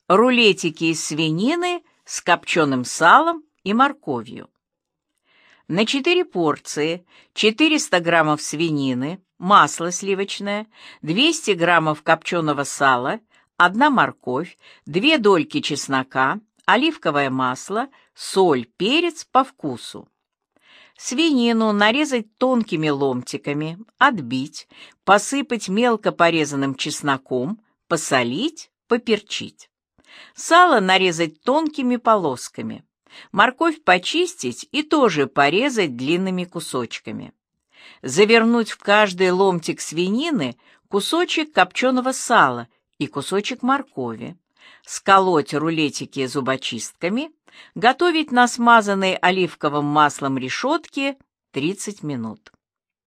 Рулетики из свинины с копченым салом и морковью. На 4 порции 400 граммов свинины, масло сливочное, 200 граммов копченого сала, 1 морковь, 2 дольки чеснока, оливковое масло, соль, перец по вкусу. Свинину нарезать тонкими ломтиками, отбить, посыпать мелко порезанным чесноком, посолить, поперчить. Сало нарезать тонкими полосками. Морковь почистить и тоже порезать длинными кусочками. Завернуть в каждый ломтик свинины кусочек копченого сала и кусочек моркови. Сколоть рулетики зубочистками. Готовить на смазанной оливковым маслом решетке 30 минут.